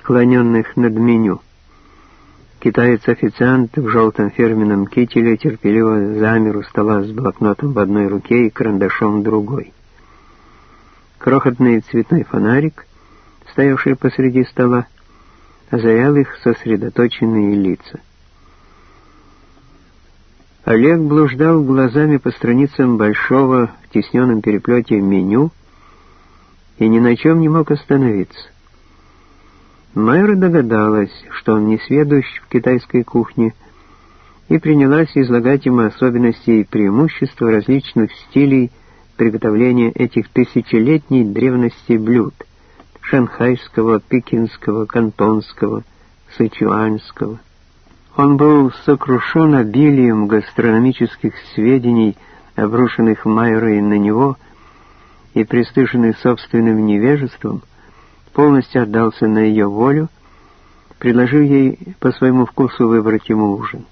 склоненных над меню. Китаец-официант в желтом фирменном кителе терпеливо замер у стола с блокнотом в одной руке и карандашом в другой. Крохотный цветной фонарик, стоявший посреди стола, озарял их сосредоточенные лица. Олег блуждал глазами по страницам большого в тисненном переплете меню и ни на чем не мог остановиться. Майра догадалась, что он не сведущ в китайской кухне, и принялась излагать ему особенности и преимущества различных стилей приготовления этих тысячелетней древности блюд — шанхайского, пекинского, кантонского, сычуанского. Он был сокрушен обилием гастрономических сведений, обрушенных Майрой на него, и, пристыженный собственным невежеством, полностью отдался на ее волю, предложив ей по своему вкусу выбрать ему ужин.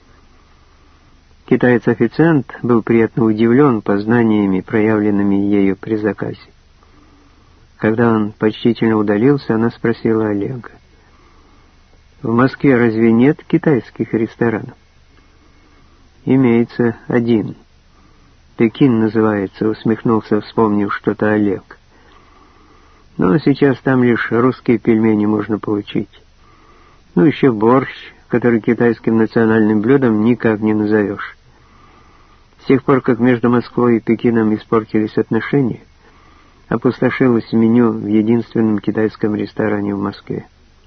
Китаец-официант был приятно удивлен познаниями, проявленными ею при заказе. Когда он почтительно удалился, она спросила Олега: «В Москве разве нет китайских ресторанов?» «Имеется один. Пекин называется», — усмехнулся, вспомнив что-то Олег. «Но сейчас там лишь русские пельмени можно получить. Ну, еще борщ, который китайским национальным блюдом никак не назовешь. С тех пор, как между Москвой и Пекином испортились отношения, опустошилось меню в единственном китайском ресторане в Москве».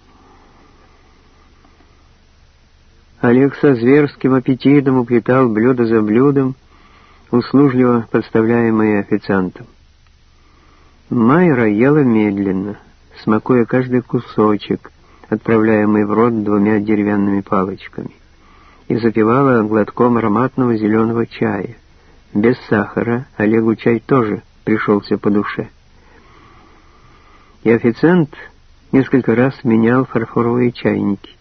Олег со зверским аппетитом уплетал блюдо за блюдом, услужливо подставляемые официантом. Майра ела медленно, смакуя каждый кусочек, отправляемый в рот двумя деревянными палочками, и запивала глотком ароматного зеленого чая. Без сахара Олегу чай тоже пришелся по душе. И официант несколько раз менял фарфоровые чайники.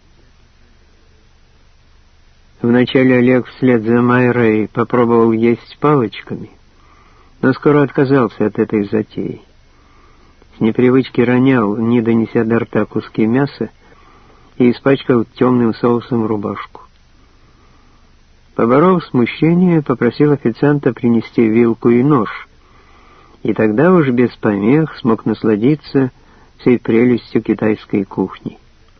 Вначале Олег вслед за Майрой попробовал есть палочками, но скоро отказался от этой затеи. С непривычки ронял, не донеся до рта куски мяса, и испачкал темным соусом рубашку. Поборов смущение, попросил официанта принести вилку и нож, и тогда уж без помех смог насладиться всей прелестью китайской кухни.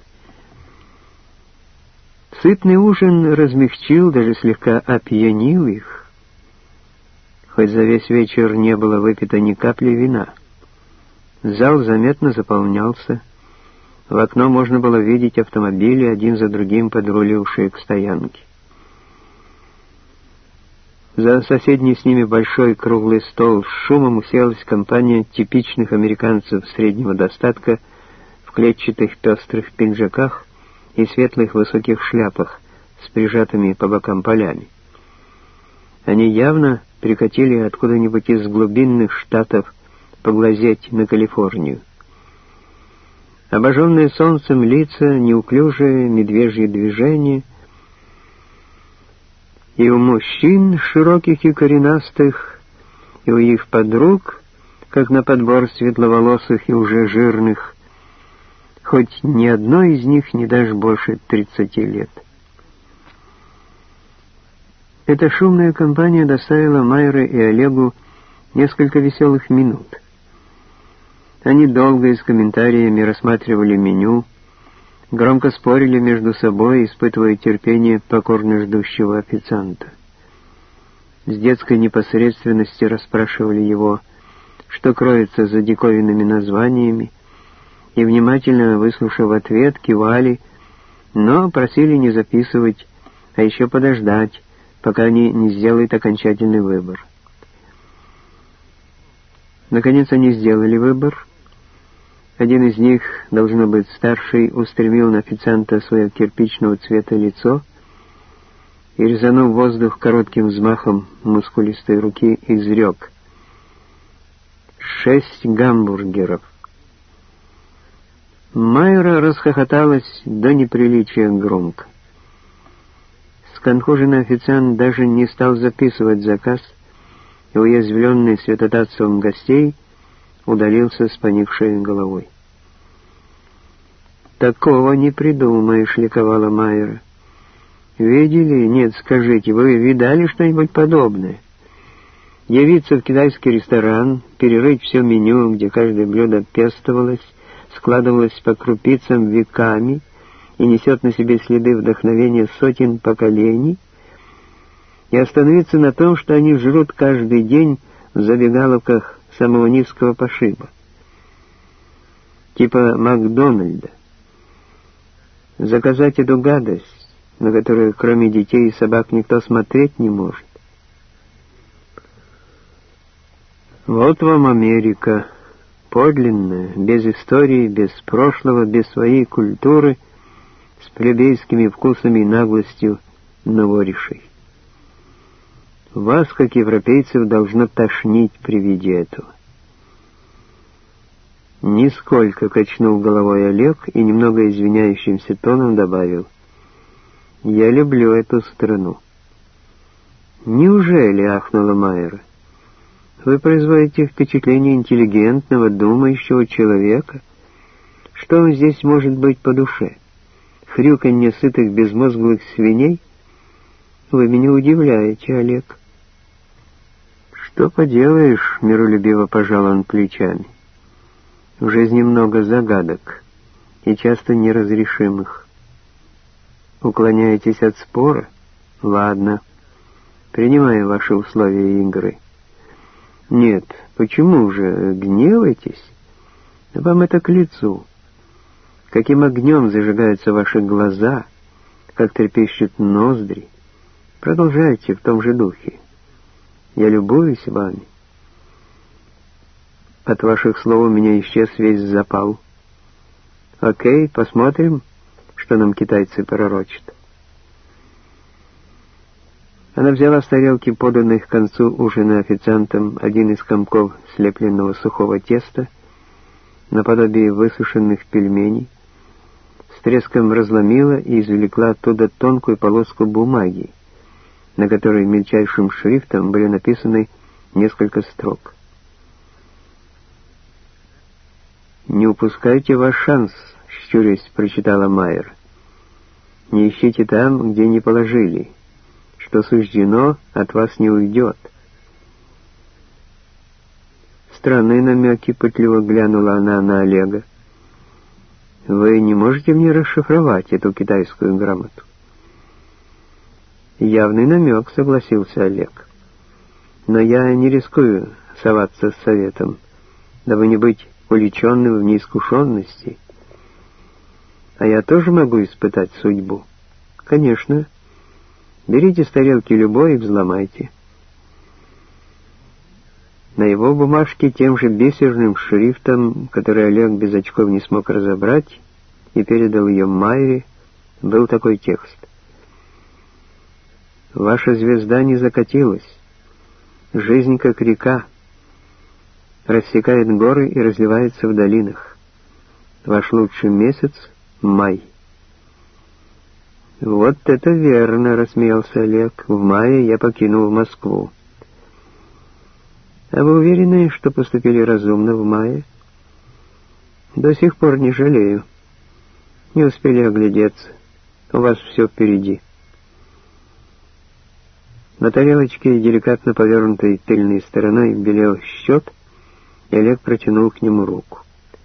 Сытный ужин размягчил, даже слегка опьянил их, хоть за весь вечер не было выпито ни капли вина. Зал заметно заполнялся, в окно можно было видеть автомобили, один за другим подрулившие к стоянке. За соседний с ними большой круглый стол с шумом уселась компания типичных американцев среднего достатка в клетчатых пестрых пиджаках и светлых высоких шляпах с прижатыми по бокам полями. Они явно прикатили откуда-нибудь из глубинных штатов поглазеть на Калифорнию. Обожженные солнцем лица, неуклюжие медвежьи движения, и у мужчин широких и коренастых, и у их подруг, как на подбор светловолосых и уже жирных, хоть ни одной из них не дашь больше 30 лет. Эта шумная компания доставила Майре и Олегу несколько веселых минут. Они долго и с комментариями рассматривали меню, громко спорили между собой, испытывая терпение покорно ждущего официанта. С детской непосредственностью расспрашивали его, что кроется за диковинными названиями, и, внимательно выслушав ответ, кивали, но просили не записывать, а еще подождать, пока они не сделают окончательный выбор. Наконец они сделали выбор. Один из них, должно быть старший, устремил на официанта свое кирпичного цвета лицо и, резанув воздух коротким взмахом мускулистой руки, изрек: 6 гамбургеров. Майра расхохоталась до неприличия громко. Сконфуженный официант даже не стал записывать заказ, и, уязвленный святотатством гостей, удалился с поникшей головой. «Такого не придумаешь», — ликовала Майра. «Видели? Нет, скажите, вы видали что-нибудь подобное? Явиться в китайский ресторан, перерыть все меню, где каждое блюдо пестовалось, складывалось по крупицам веками и несет на себе следы вдохновения сотен поколений, и остановиться на том, что они жрут каждый день в забегаловках самого низкого пошиба, типа Макдональда. Заказать эту гадость, на которую кроме детей и собак никто смотреть не может. Вот вам Америка, подлинная, без истории, без прошлого, без своей культуры, с плебейскими вкусами и наглостью новоришей. Вас, как европейцев, должно тошнить при виде этого. Нисколько качнул головой Олег и немного извиняющимся тоном добавил: «Я люблю эту страну». «Неужели?» — ахнула Майра. «Вы производите впечатление интеллигентного, думающего человека. Что вам здесь может быть по душе? Хрюканье сытых безмозглых свиней? Вы меня удивляете, Олег». «Что поделаешь?» — миролюбиво пожал он плечами. «В жизни много загадок, и часто неразрешимых. Уклоняетесь от спора? Ладно, принимаю ваши условия игры. Нет, почему же гневаетесь? Вам это к лицу. Каким огнем зажигаются ваши глаза, как трепещут ноздри. Продолжайте в том же духе. Я любуюсь вами. От ваших слов у меня исчез весь запал. Окей, посмотрим, что нам китайцы пророчат». Она взяла с тарелки, поданной к концу ужина официантом, один из комков слепленного сухого теста, наподобие высушенных пельменей, с треском разломила и извлекла оттуда тонкую полоску бумаги, на которой мельчайшим шрифтом были написаны несколько строк. «Не упускайте ваш шанс», — щурясь прочитала Майер. «Не ищите там, где не положили. Что суждено, от вас не уйдет». Странные намеки, пытливо глянула она на Олега. «Вы не можете мне расшифровать эту китайскую грамоту?» «Явный намек», — согласился Олег. «Но я не рискую соваться с советом, дабы не быть уличенным в неискушенности. А я тоже могу испытать судьбу. Конечно. Берите с тарелки любой и взломайте». На его бумажке тем же бисерным шрифтом, который Олег без очков не смог разобрать, и передал ее Майре, был такой текст: «Ваша звезда не закатилась. Жизнь, как река, рассекает горы и разливается в долинах. Ваш лучший месяц — май». «Вот это верно», — рассмеялся Олег. «В мае я покинул Москву». «А вы уверены, что поступили разумно в мае?» «До сих пор не жалею. Не успели оглядеться. У вас все впереди». На тарелочке, деликатно повернутой тыльной стороной, белел счет, и Олег протянул к нему руку.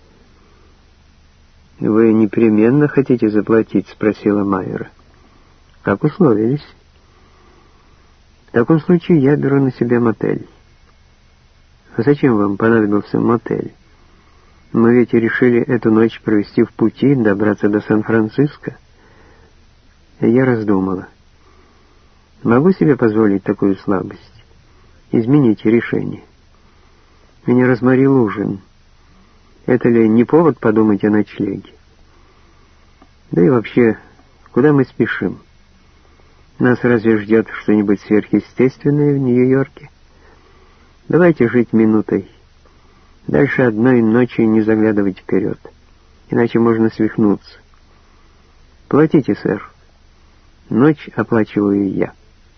«Вы непременно хотите заплатить?» — спросила Майера. «Как условились?» «В таком случае я беру на себя мотель». «А зачем вам понадобился мотель? Мы ведь решили эту ночь провести в пути, добраться до Сан-Франциско». Я раздумала. Могу себе позволить такую слабость? Измените решение. Меня разморил ужин. Это ли не повод подумать о ночлеге? Да и вообще, куда мы спешим? Нас разве ждет что-нибудь сверхъестественное в Нью-Йорке? Давайте жить минутой. Дальше одной ночи не заглядывать вперед, иначе можно свихнуться. Платите, сэр. Ночь оплачиваю я.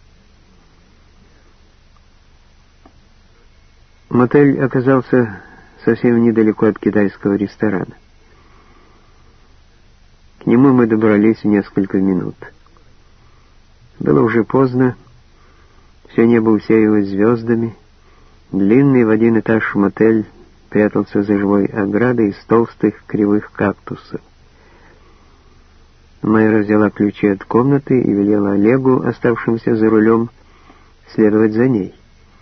Мотель оказался совсем недалеко от китайского ресторана. нему мы добрались в несколько минут. Было уже поздно, все небо усеялось звездами, длинный в один этаж мотель прятался за живой оградой из толстых кривых кактусов. Майра взяла ключи от комнаты и велела Олегу, оставшимся за рулем, следовать за ней.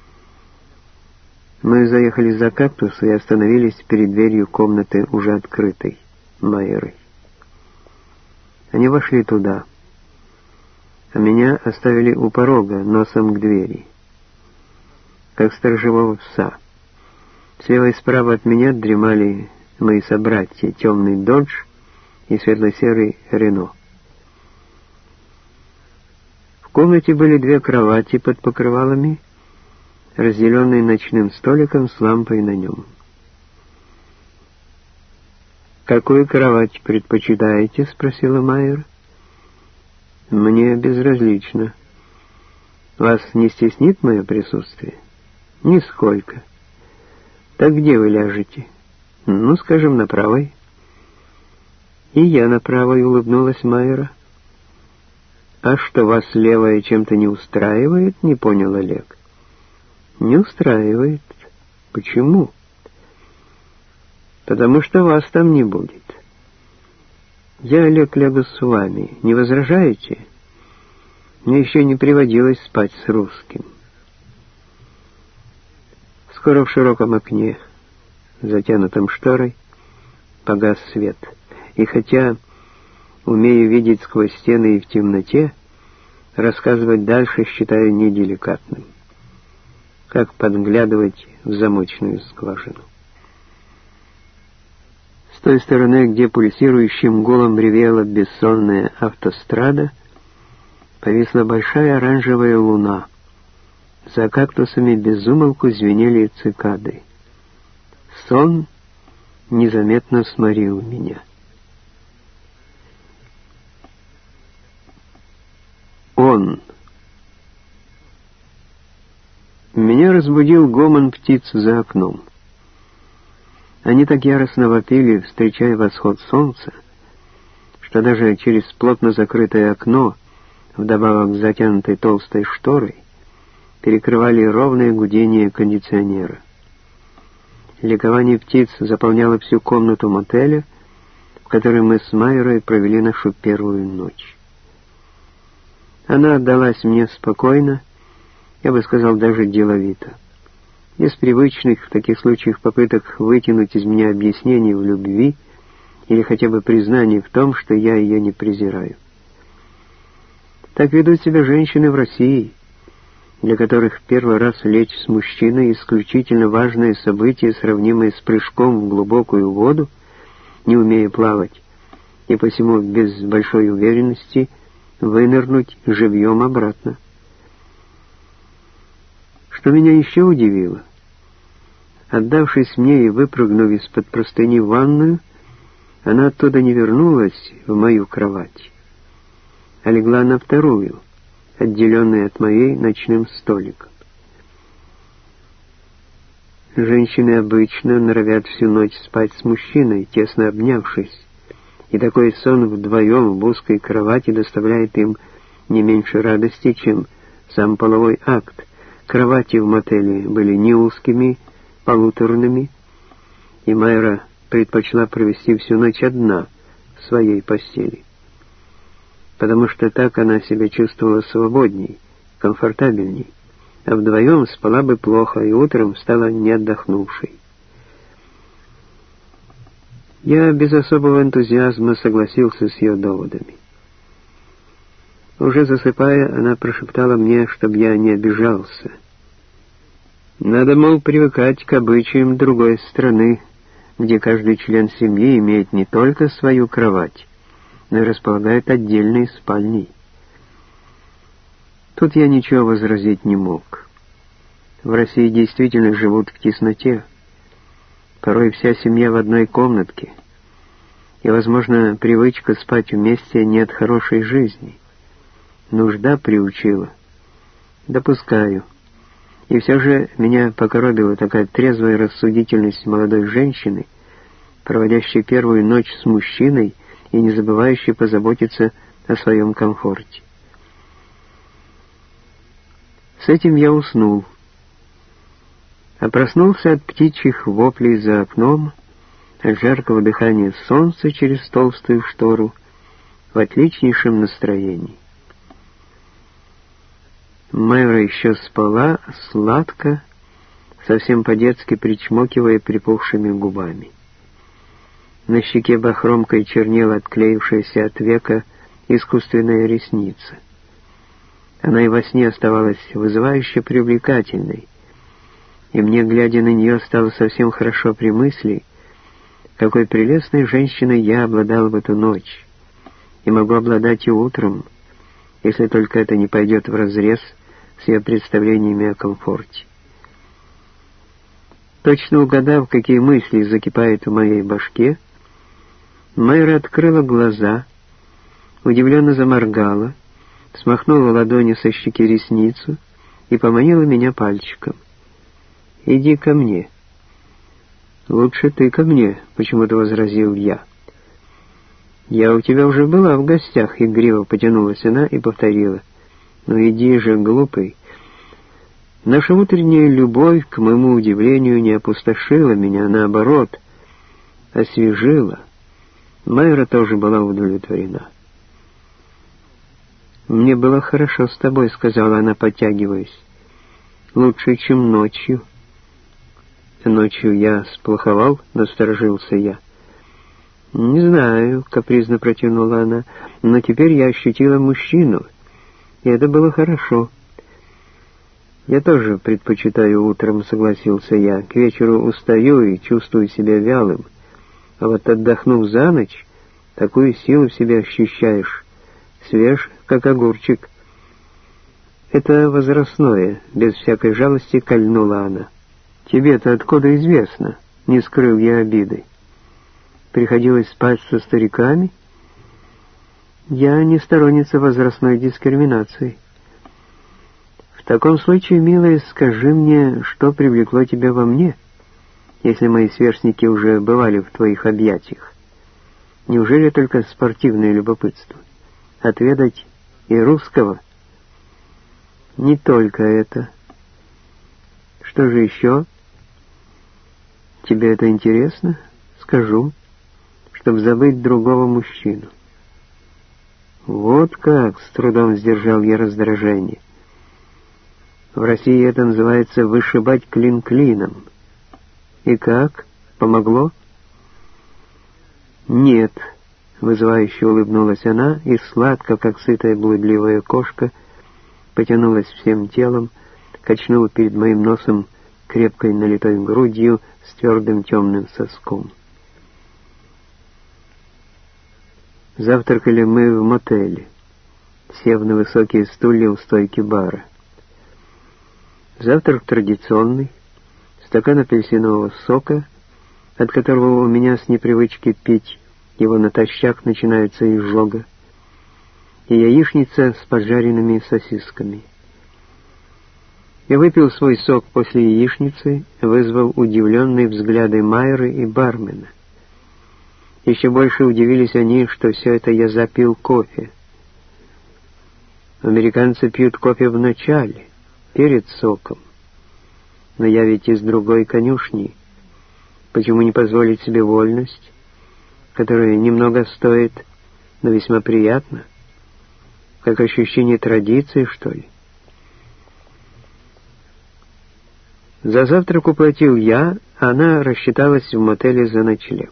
Мы заехали за кактус и остановились перед дверью комнаты, уже открытой Майерой. Они вошли туда, а меня оставили у порога, носом к двери, как сторожевого пса. Слева и справа от меня дремали мои собратья, темный Додж и светло-серый Рено. В комнате были 2 кровати под покрывалами, разделенные ночным столиком с лампой на нем. «Какую кровать предпочитаете?» — спросила Майер. «Мне безразлично. Вас не стеснит мое присутствие?» «Нисколько. Так где вы ляжете?» «Ну, скажем, на правой». «И я на правой», — улыбнулась Майера. «А что, вас левая чем-то не устраивает?» — не понял Олег. «Не устраивает. Почему?» «Потому что вас там не будет. Я, Олег, лягу с вами. Не возражаете? Мне еще не приводилось спать с русским». Скоро в широком окне, затянутом шторой, погас свет. И хотя умею видеть сквозь стены и в темноте, рассказывать дальше считаю неделикатным. Как подглядывать в замочную скважину. С той стороны, где пульсирующим гулом ревела бессонная автострада, повисла большая оранжевая луна. За кактусами без умолку звенели цикады. Сон незаметно сморил меня. Он. Меня разбудил гомон птиц за окном. Они так яростно вопили, встречая восход солнца, что даже через плотно закрытое окно, вдобавок к затянутой толстой шторой, перекрывали ровное гудение кондиционера. Ликование птиц заполняло всю комнату мотеля, в которой мы с Майерой провели нашу первую ночь. Она отдалась мне спокойно, я бы сказал, даже деловито, без привычных в таких случаях попыток вытянуть из меня объяснение в любви или хотя бы признание в том, что я ее не презираю. Так ведут себя женщины в России, для которых первый раз лечь с мужчиной — исключительно важное событие, сравнимое с прыжком в глубокую воду, не умея плавать, и посему без большой уверенности вынырнуть живьем обратно. Что меня еще удивило, отдавшись мне и выпрыгнув из-под простыни в ванную, она оттуда не вернулась в мою кровать, а легла на вторую, отделенную от моей ночным столиком. Женщины обычно норовят всю ночь спать с мужчиной, тесно обнявшись, и такой сон вдвоем в узкой кровати доставляет им не меньше радости, чем сам половой акт. Кровати в мотеле были не узкими, полуторными, и Майра предпочла провести всю ночь одна в своей постели, потому что так она себя чувствовала свободней, комфортабельней, а вдвоем спала бы плохо и утром стала не отдохнувшей. Я без особого энтузиазма согласился с ее доводами. Уже засыпая, она прошептала мне, чтобы я не обижался. Надо, мол, привыкать к обычаям другой страны, где каждый член семьи имеет не только свою кровать, но и располагает отдельной спальней. Тут я ничего возразить не мог. В России действительно живут в тесноте, порой вся семья в одной комнатке, и, возможно, привычка спать вместе не от хорошей жизни. Нужда приучила. Допускаю. И все же меня покоробила такая трезвая рассудительность молодой женщины, проводящей первую ночь с мужчиной и не забывающий позаботиться о своем комфорте. С этим я уснул, а проснулся от птичьих воплей за окном, от жаркого дыхания солнца через толстую штору, в отличнейшем настроении. Майра еще спала, сладко, совсем по-детски причмокивая припухшими губами. На щеке бахромкой чернела отклеившаяся от века искусственная ресница. Она и во сне оставалась вызывающе привлекательной, и мне, глядя на нее, стало совсем хорошо при мысли, какой прелестной женщиной я обладал в эту ночь, и могу обладать и утром, если только это не пойдет вразрез с ее представлениями о комфорте. Точно угадав, какие мысли закипают в моей башке, Майра открыла глаза, удивленно заморгала, смахнула ладони со щеки ресницу и поманила меня пальчиком. «Иди ко мне». «Лучше ты ко мне», — почему-то возразил я. «Я у тебя уже была в гостях», — игриво потянулась она и повторила. «Ну иди же, глупый». Наша утренняя любовь, к моему удивлению, не опустошила меня, а наоборот, освежила. Майра тоже была удовлетворена. «Мне было хорошо с тобой», — сказала она, подтягиваясь. «Лучше, чем ночью». «Ночью я сплоховал?» — насторожился я. «Не знаю», — капризно протянула она, — «но теперь я ощутила мужчину, и это было хорошо». «Я тоже предпочитаю утром», — согласился я. «К вечеру устаю и чувствую себя вялым, а вот отдохнув за ночь, такую силу в себе ощущаешь, свеж, как огурчик». «Это возрастное», — без всякой жалости кольнула она. «Тебе-то откуда известно?» — не скрыл я обиды. «Приходилось спать со стариками?» «Я не сторонница возрастной дискриминации». «В таком случае, милая, скажи мне, что привлекло тебя во мне, если мои сверстники уже бывали в твоих объятиях? Неужели только спортивное любопытство? Отведать и русского?» «Не только это. Что же еще?» «Тебе это интересно? Скажу, чтобы забыть другого мужчину». «Вот как!» — с трудом сдержал я раздражение. «В России это называется вышибать клин клином. И как? Помогло?» «Нет», — вызывающе улыбнулась она, и сладко, как сытая блудливая кошка, потянулась всем телом, качнула перед моим носом крепкой налитой грудью с твердым темным соском. Завтракали мы в мотеле, сев на высокие стулья у стойки бара. Завтрак традиционный, стакан апельсинового сока, от которого у меня с непривычки пить его натощак начинается изжога, и яичница с поджаренными сосисками. Я выпил свой сок после яичницы, вызвав удивленные взгляды Майры и бармена. Еще больше удивились они, что все это я запил кофе. Американцы пьют кофе в начале, перед соком. Но я ведь из другой конюшни. Почему не позволить себе вольность, которая немного стоит, но весьма приятна? Как ощущение традиции, что ли? За завтрак уплатил я, а она рассчиталась в мотеле за ночлег.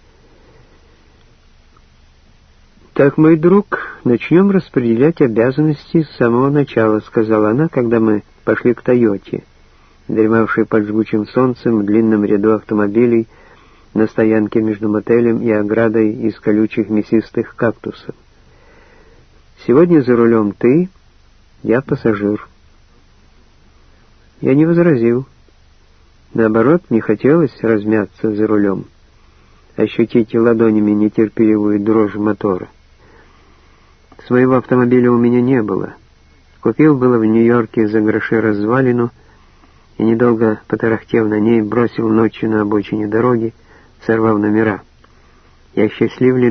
«Так, мой друг, начнем распределять обязанности с самого начала», — сказала она, когда мы пошли к «Тойоте», дремавшей под жгучим солнцем в длинном ряду автомобилей на стоянке между мотелем и оградой из колючих мясистых кактусов. «Сегодня за рулем ты, я пассажир». Я не возразил. Наоборот, не хотелось размяться за рулем, ощутить ладонями нетерпеливую дрожь мотора. Своего автомобиля у меня не было. Купил было в Нью-Йорке за гроши развалину и, недолго потарахтев на ней, бросил ночью на обочине дороги, сорвав номера. Я счастливлен